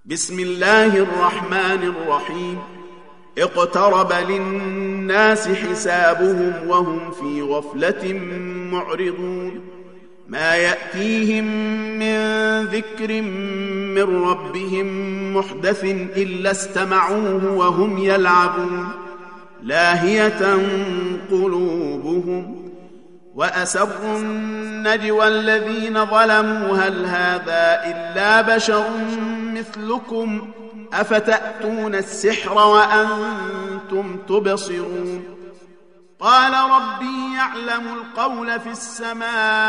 بسم الله الرحمن الرحيم. اقترب للناس حسابهم وهم في غفلة معرضون. ما يأتيهم من ذكر من ربهم محدث إلا استمعوه وهم يلعبون لاهية قلوبهم وأسروا النجوى الذين ظلموا هل هذا إلا بشر مثلكم أفتأتون السحر وأنتم تبصرون. قال ربي يعلم القول في السماء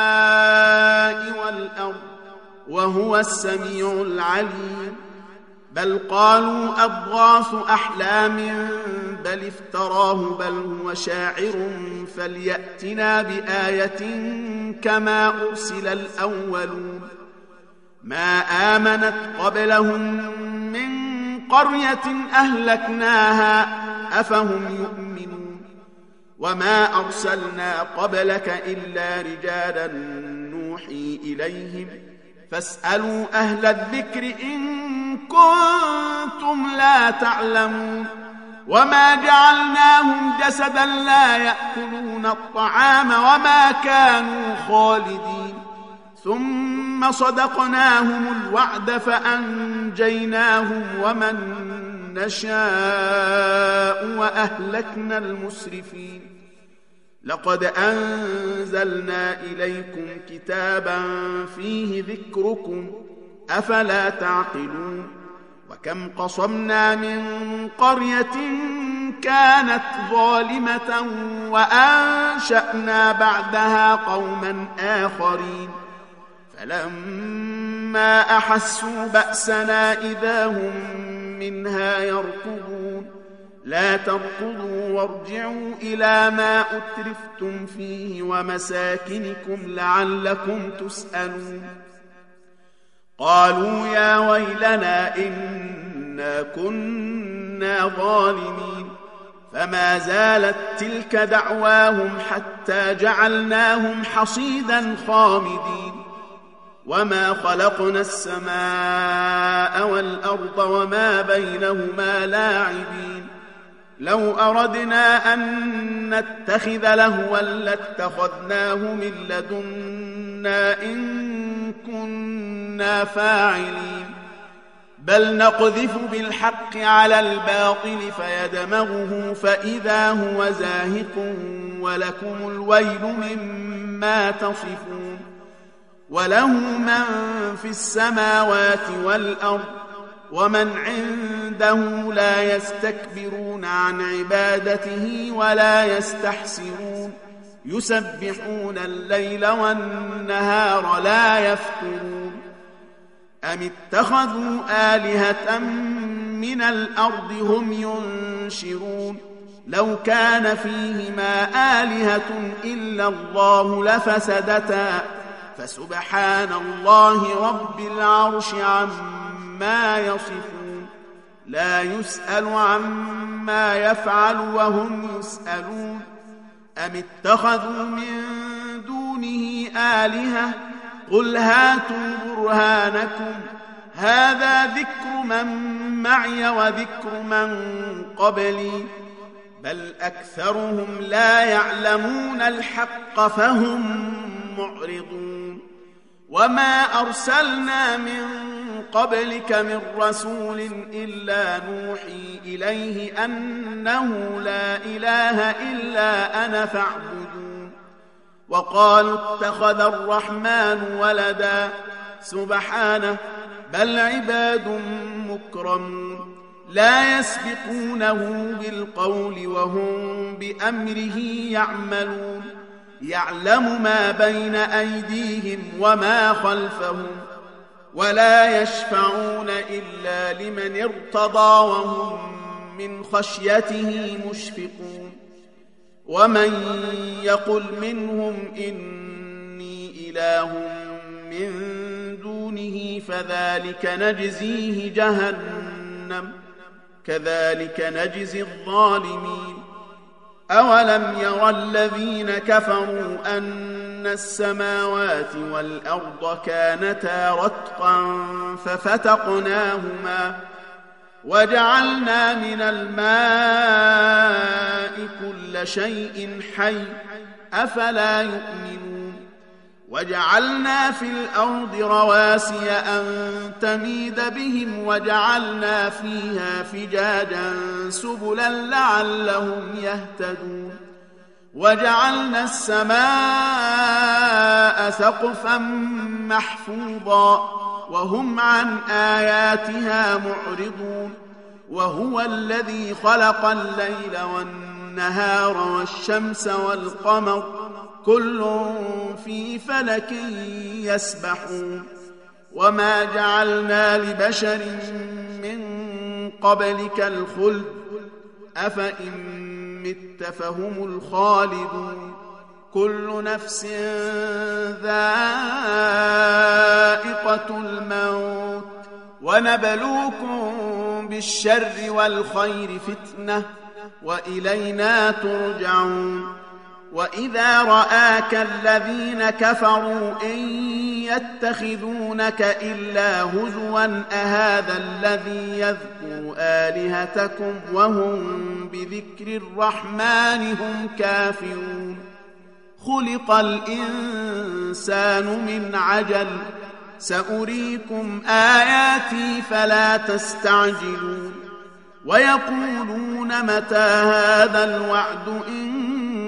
والأرض وهو السميع العليم. بل قالوا أضغاث أحلام بل افتراه بل هو شاعر فليأتنا بآية كما أرسل الأولون. ما آمنت قبلهم من قرية أهلكناها أفهم يؤمنون. وما أرسلنا قبلك إلا رجالا نوحي إليهم فاسألوا أهل الذكر إن كنتم لا تعلمون. وما جعلناهم جسدا لا يأكلون الطعام وما كانوا خالدين. ثم صدقناهم الوعد فأنجيناهم ومن نشاء وأهلكنا المسرفين. لقد أنزلنا إليكم كتابا فيه ذكركم أفلا تعقلون. وكم قصمنا من قرية كانت ظالمة وأنشأنا بعدها قوما آخرين فلما أحسوا بأسنا إذا هم منها يركضون. لا تركضوا وارجعوا إلى ما أترفتم فيه ومساكنكم لعلكم تسألون. قالوا يا ويلنا إنا كنا ظالمين. فما زالت تلك دعواهم حتى جعلناهم حصيدا خامدين. وما خلقنا السماء والأرض وما بينهما لاعبين. لو أردنا أن نتخذ لهوا لاتخذناه من لدنا إن كنا فاعلين. بل نقذف بالحق على الباطل فيدمغه فإذا هو زاهق ولكم الويل مما تصفون. وله من في السماوات والأرض ومن عنده لا يستكبرون عن عبادته ولا يستحسرون. يسبحون الليل والنهار لا يفترون. أم اتخذوا آلهة من الأرض هم ينشرون. لو كان فيهما آلهة إلا الله لفسدتا فسبحان الله رب العرش عما يصفون. لا يسأل عما يفعل وهم يسألون. أم اتخذوا من دونه آلهة قل هاتوا برهانكم هذا ذكر من معي وذكر من قبلي بل أكثرهم لا يعلمون الحق فهم معرضون. وما أرسلنا من قبلك من رسول إلا نوحي إليه أنه لا إله إلا أنا فاعبدون. وقالوا اتخذ الرحمن ولدا سبحانه بل عباد مكرمون لا يسبقونه بالقول وهم بأمره يعملون. يعلم ما بين أيديهم وما خلفهم ولا يشفعون إلا لمن ارتضى وهم من خشيته مشفقون. ومن يقل منهم إني إله من دونه فذلك نجزيه جهنم كذلك نجزي الظالمين. أولم يرى الذين كفروا أن السماوات والأرض كانتا رتقا ففتقناهما وجعلنا من الماء كل شيء حي أفلا يؤمنون وجعلنا في الأرض رواسي أن تميد بهم وجعلنا فيها فجاجا سبلا لعلهم يهتدون وجعلنا السماء سقفا محفوظا وهم عن آياتها معرضون وهو الذي خلق الليل والنهار والشمس والقمر كل في فلك يسبحون وما جعلنا لبشر من قبلك الخلد أفإن مت فهم الخالدون كل نفس ذائقة الموت ونبلوكم بالشر والخير فتنة وإلينا ترجعون وإذا رآك الذين كفروا إن يتخذونك إلا هزوا أهذا الذي يذكر آلهتكم وهم بذكر الرحمن هم كافرون خلق الإنسان من عجل سأريكم آياتي فلا تستعجلون ويقولون متى هذا الوعد إن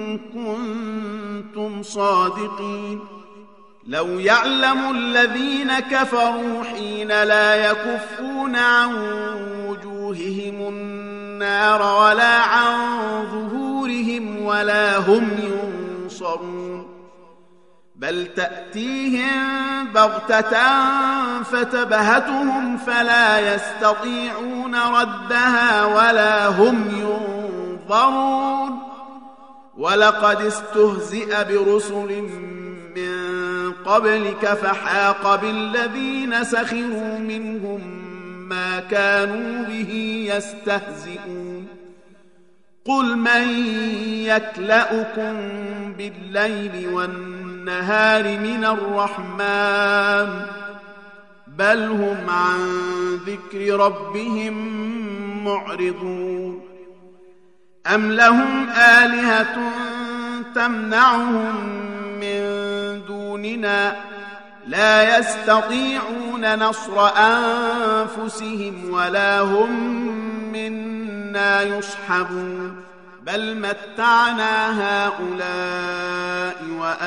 كنتم صادقين لو يعلم الذين كفروا حين لا يكفون عن وجوههم النار ولا عن ظهورهم ولا هم ينصرون بل تأتيهم بغتة فتبهتهم فلا يستطيعون ردها ولا هم ينظرون ولقد استهزئ برسل من قبلك فحاق بالذين سخروا منهم ما كانوا به يستهزئون قل من يكلأكم بالليل والنهار من الرحمن بل هم عن ذكر ربهم معرضون أم لهم آلهة تمنعهم من دوننا لا يستطيعون نصر أنفسهم ولا هم منا يصحبون بل متعنا هؤلاء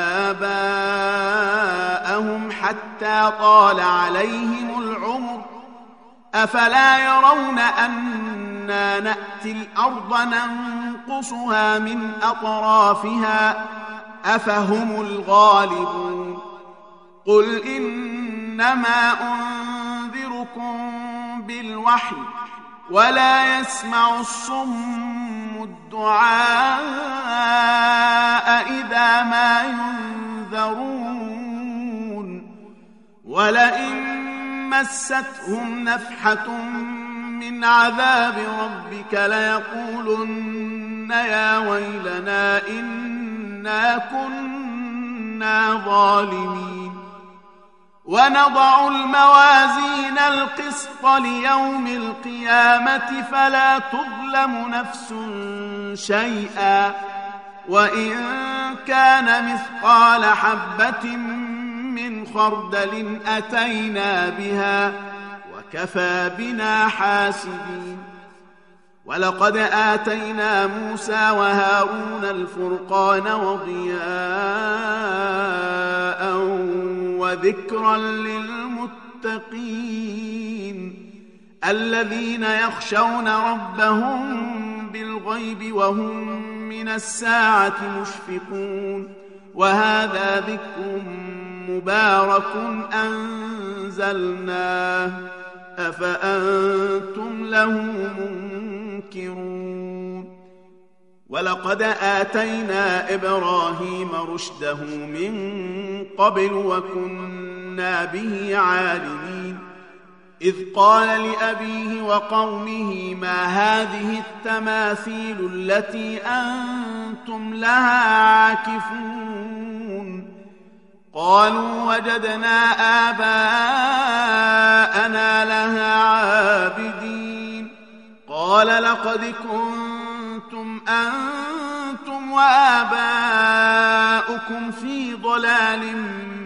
وآباءهم حتى طال عليهم العمر أفلا يرون أنا نأتي الأرض ننقصها من أطرافها أفهم الغالبون قل إنما أنذركم بالوحي ولا يسمع الصم الدعاء إذا ما ينذرون ولئن مستهم نفحة من عذاب ربك ليقولن يا ويلنا إنا كنا ظالمين ونضع الموازين القسط ليوم القيامة فلا تظلم نفس شيئا وإن كان مثقال حبة من خردل أتينا بها وكفى بنا حاسبين ولقد آتينا موسى وهارون الفرقان وضياء وذكرا للمتقين الذين يخشون ربهم بالغيب وهم من الساعة مشفقون وهذا ذكر مبارك أنزلناه أفأنتم له منكرون ولقد آتينا إبراهيم رشده من قبل وكنا به عالمين إذ قال لأبيه وقومه ما هذه التماثيل التي أنتم لها عاكفون قالوا وجدنا آباءنا لها عابدين قال لقد كنتم أنتم وآباؤكم في ضلال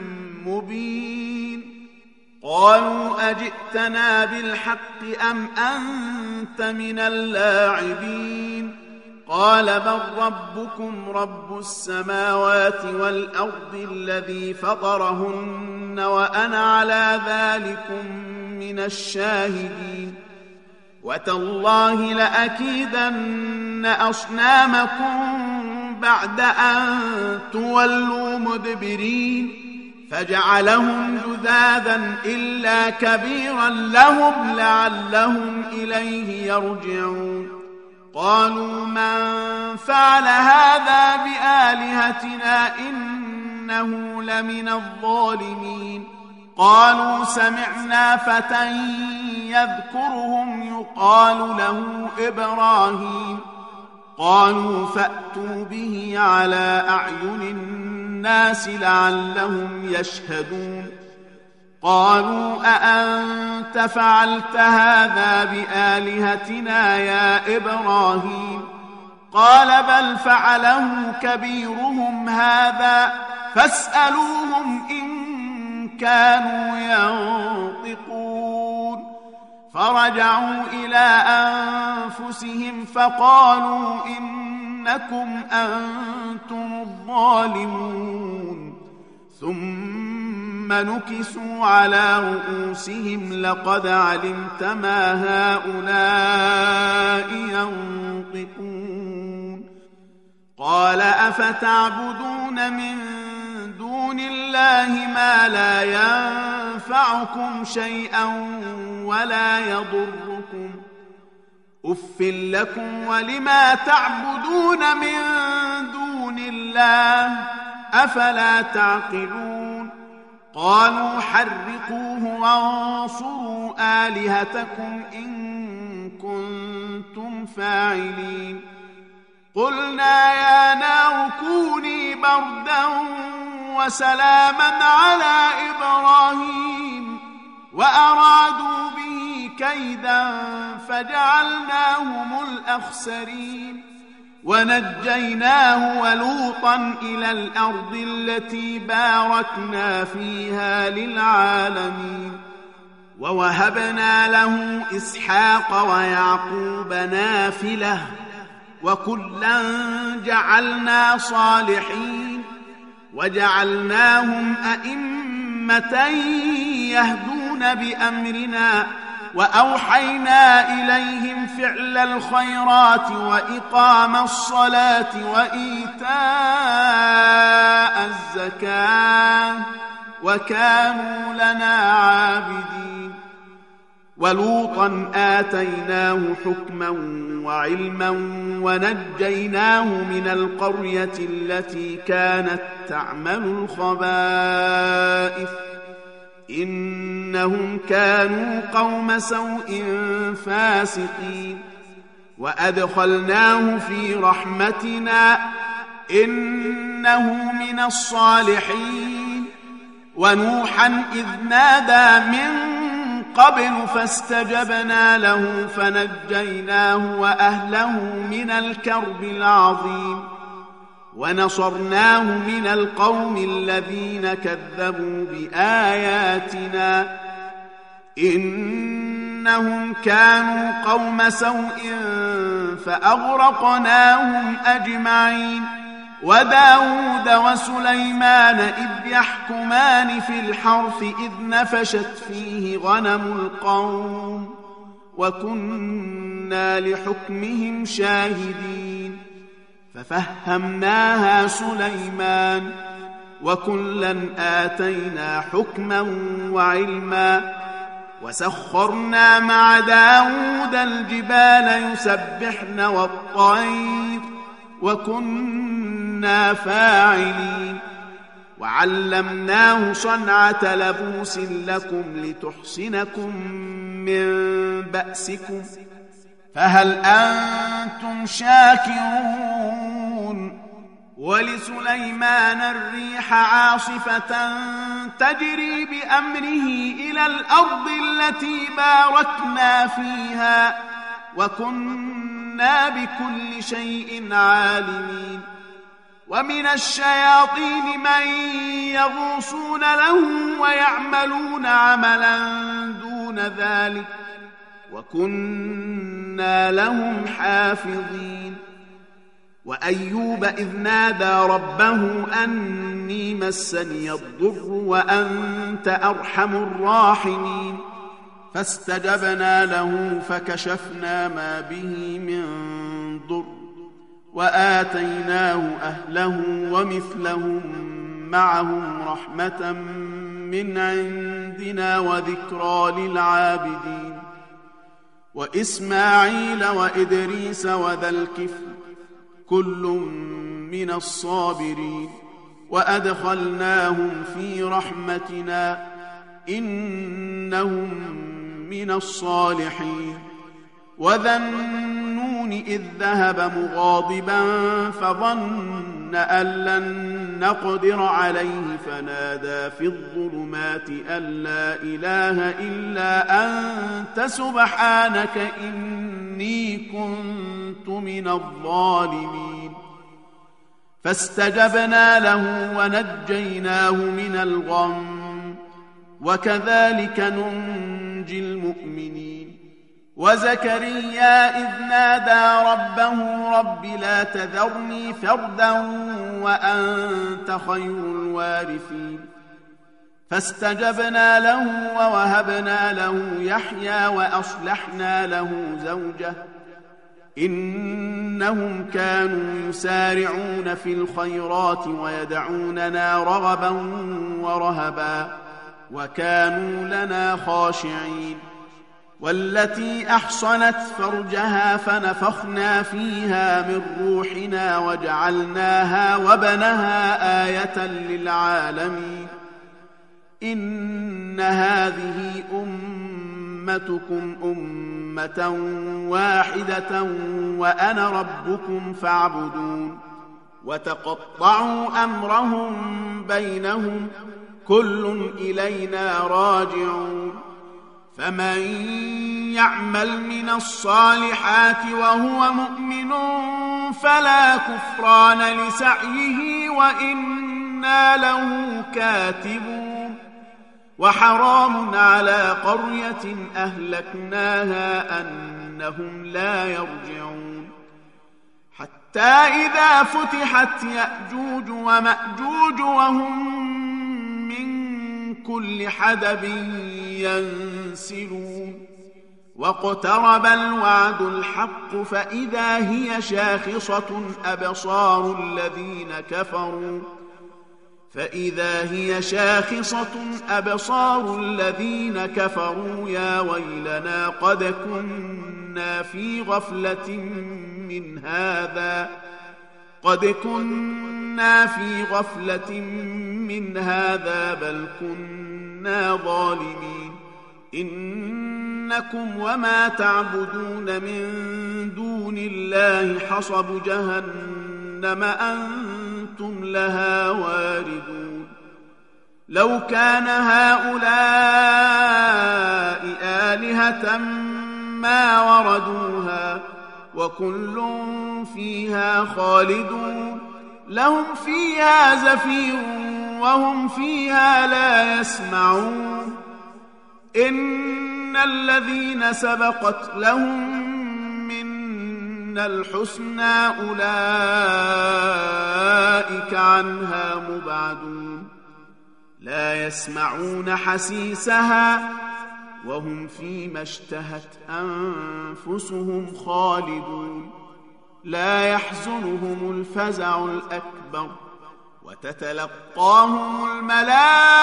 مبين قالوا أجئتنا بالحق أم أنت من اللاعبين قال بل ربكم رب السماوات والأرض الذي فطرهن وأنا على ذلكم من الشاهدين وتالله لأكيدن أصنامكم بعد أن تولوا مدبرين فجعلهم جذاذا إلا كبيرا لهم لعلهم إليه يرجعون قالوا من فعل هذا بآلهتنا إنه لمن الظالمين قالوا سمعنا فتى يذكرهم يقال له إبراهيم قالوا فأتوا به على أعين الناس لعلهم يشهدون قالوا أأنت فعلت هذا بآلهتنا يا إبراهيم قال بل فعله كبيرهم هذا فاسألوهم إن كانوا ينطقون فرجعوا إلى أنفسهم فقالوا إنكم أنتم الظالمون ثم نكسوا على رؤوسهم لقد علمت ما هؤلاء ينطقون قال أفتعبدون من دون الله ما لا ينفعكم شيئا ولا يضركم أف لكم ولما تعبدون من دون الله أفلا تعقلون قالوا حرقوه وانصروا آلهتكم إن كنتم فاعلين قلنا يا نار كوني بردا وسلاما على إبراهيم وأرادوا به كيدا فجعلناهم الأخسرين ونجيناه ولوطا إلى الأرض التي باركنا فيها للعالمين ووهبنا له إسحاق ويعقوب نافلة وكلا جعلنا صالحين وجعلناهم أئمة يهدون بأمرنا وأوحينا إليهم فعل الخيرات وإقام الصلاة وإيتاء الزكاة وكانوا لنا عابدين ولوطا آتيناه حكما وعلما ونجيناه من القرية التي كانت تعمل الخبائث إنهم كانوا قوم سوء فاسقين وأدخلناه في رحمتنا إنه من الصالحين ونوحا إذ نادى من قبل فاستجبنا له فنجيناه وأهله من الكرب العظيم ونصرناه من القوم الذين كذبوا بآياتنا إنهم كانوا قوم سوء فأغرقناهم أجمعين وداود وسليمان إذ يحكمان في الحرث إذ نفشت فيه غنم القوم وكنا لحكمهم شاهدين ففهمناها سليمان وكلا آتينا حكما وعلما وسخرنا مع داود الجبال يسبحن والطير وكنا فاعلين وعلمناه صنعة لبوس لكم لتحصنكم من بأسكم فهل أنتم شاكرون ولسليمان الريح عاصفة تجري بأمره إلى الأرض التي باركنا فيها وكنا بكل شيء عالمين ومن الشياطين من يغوصون له ويعملون عملا دون ذلك وكنا لهم حافظين وأيوب إذ نادى ربه أني مسني الضر وأنت أرحم الراحمين فاستجبنا له فكشفنا ما به من ضر وآتيناه أهله ومثلهم معهم رحمة من عندنا وذكرى للعابدين وإسماعيل وإدريس وذا الكفل كل من الصابرين وأدخلناهم في رحمتنا إنهم من الصالحين وذا النون إذ ذهب مغاضبا فظن أن لن نقدر عليه فنادى في الظلمات أن لا إله إلا أنت سبحانك إني كنت من الظالمين فاستجبنا له ونجيناه من الغم وكذلك ننجي المؤمنين وزكريا إذ نادى ربه رب لا تذرني فردا وأنت خير الوارثين فاستجبنا له ووهبنا له يحيى وأصلحنا له زوجه إنهم كانوا يسارعون في الخيرات ويدعوننا رغبا ورهبا وكانوا لنا خاشعين والتي أحصنت فرجها فنفخنا فيها من روحنا وجعلناها وبنها آية للعالمين إن هذه أمتكم أمة واحدة وأنا ربكم فاعبدون وتقطعوا أمرهم بينهم كل إلينا راجعون فمن يعمل من الصالحات وهو مؤمن فلا كفران لسعيه وإنا له كاتبون وحرام على قرية أهلكناها أنهم لا يرجعون حتى إذا فتحت يأجوج ومأجوج وهم من كل حدب ينسلون واقترب الوعد الحق فإذا هي شاخصة أبصار الذين كفروا يا ويلنا قد كنا في غفلة من هذا بل كنا ظالمين إنكم وما تعبدون من دون الله حصب جهنم أنتم لها واردون لو كان هؤلاء آلهة ما وردوها وكل فيها خالدون لهم فيها زفير وهم فيها لا يسمعون إن الذين سبقت لهم منا الحسنى أولئك عنها مبعدون لا يسمعون حسيسها وهم فيما اشتهت أنفسهم خالدون لا يحزنهم الفزع الأكبر وتتلقاهم الملائكة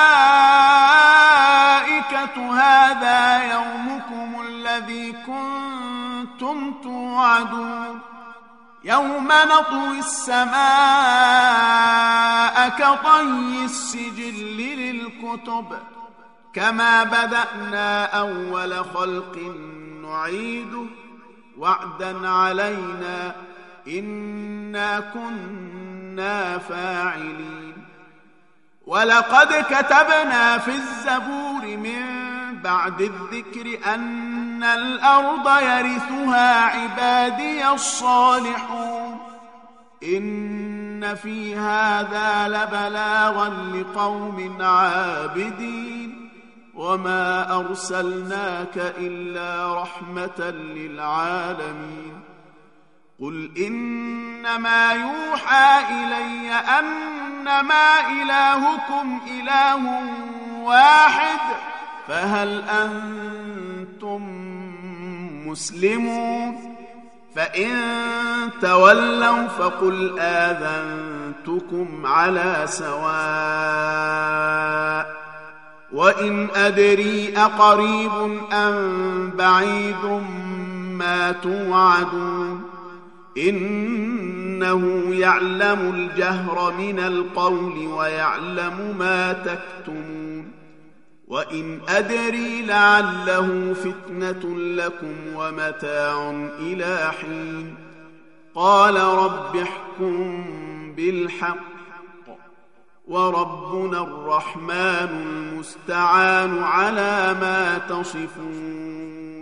هذا يومكم الذي كنتم توعدون يوم نطوي السماء كطي السجل للكتب كما بدأنا أول خلق نعيده وعدا علينا إنا كنا كنا فاعلين ولقد كتبنا في الزبور من بعد الذكر أن الأرض يرثها عبادي الصالحون إن في هذا لبلاغا لقوم عابدين وما أرسلناك إلا رحمة للعالمين قل إنما يوحى إلي أنما إلهكم إله واحد فهل أنتم مسلمون فإن تولوا فقل آذنتكم على سواء وإن أدري أقريب أم بعيد ما توعدون إنه يعلم الجهر من القول ويعلم ما تكتمون وإن أدري لعله فتنة لكم ومتاع إلى حين قال رب احكم بالحق وربنا الرحمن المستعان على ما تصفون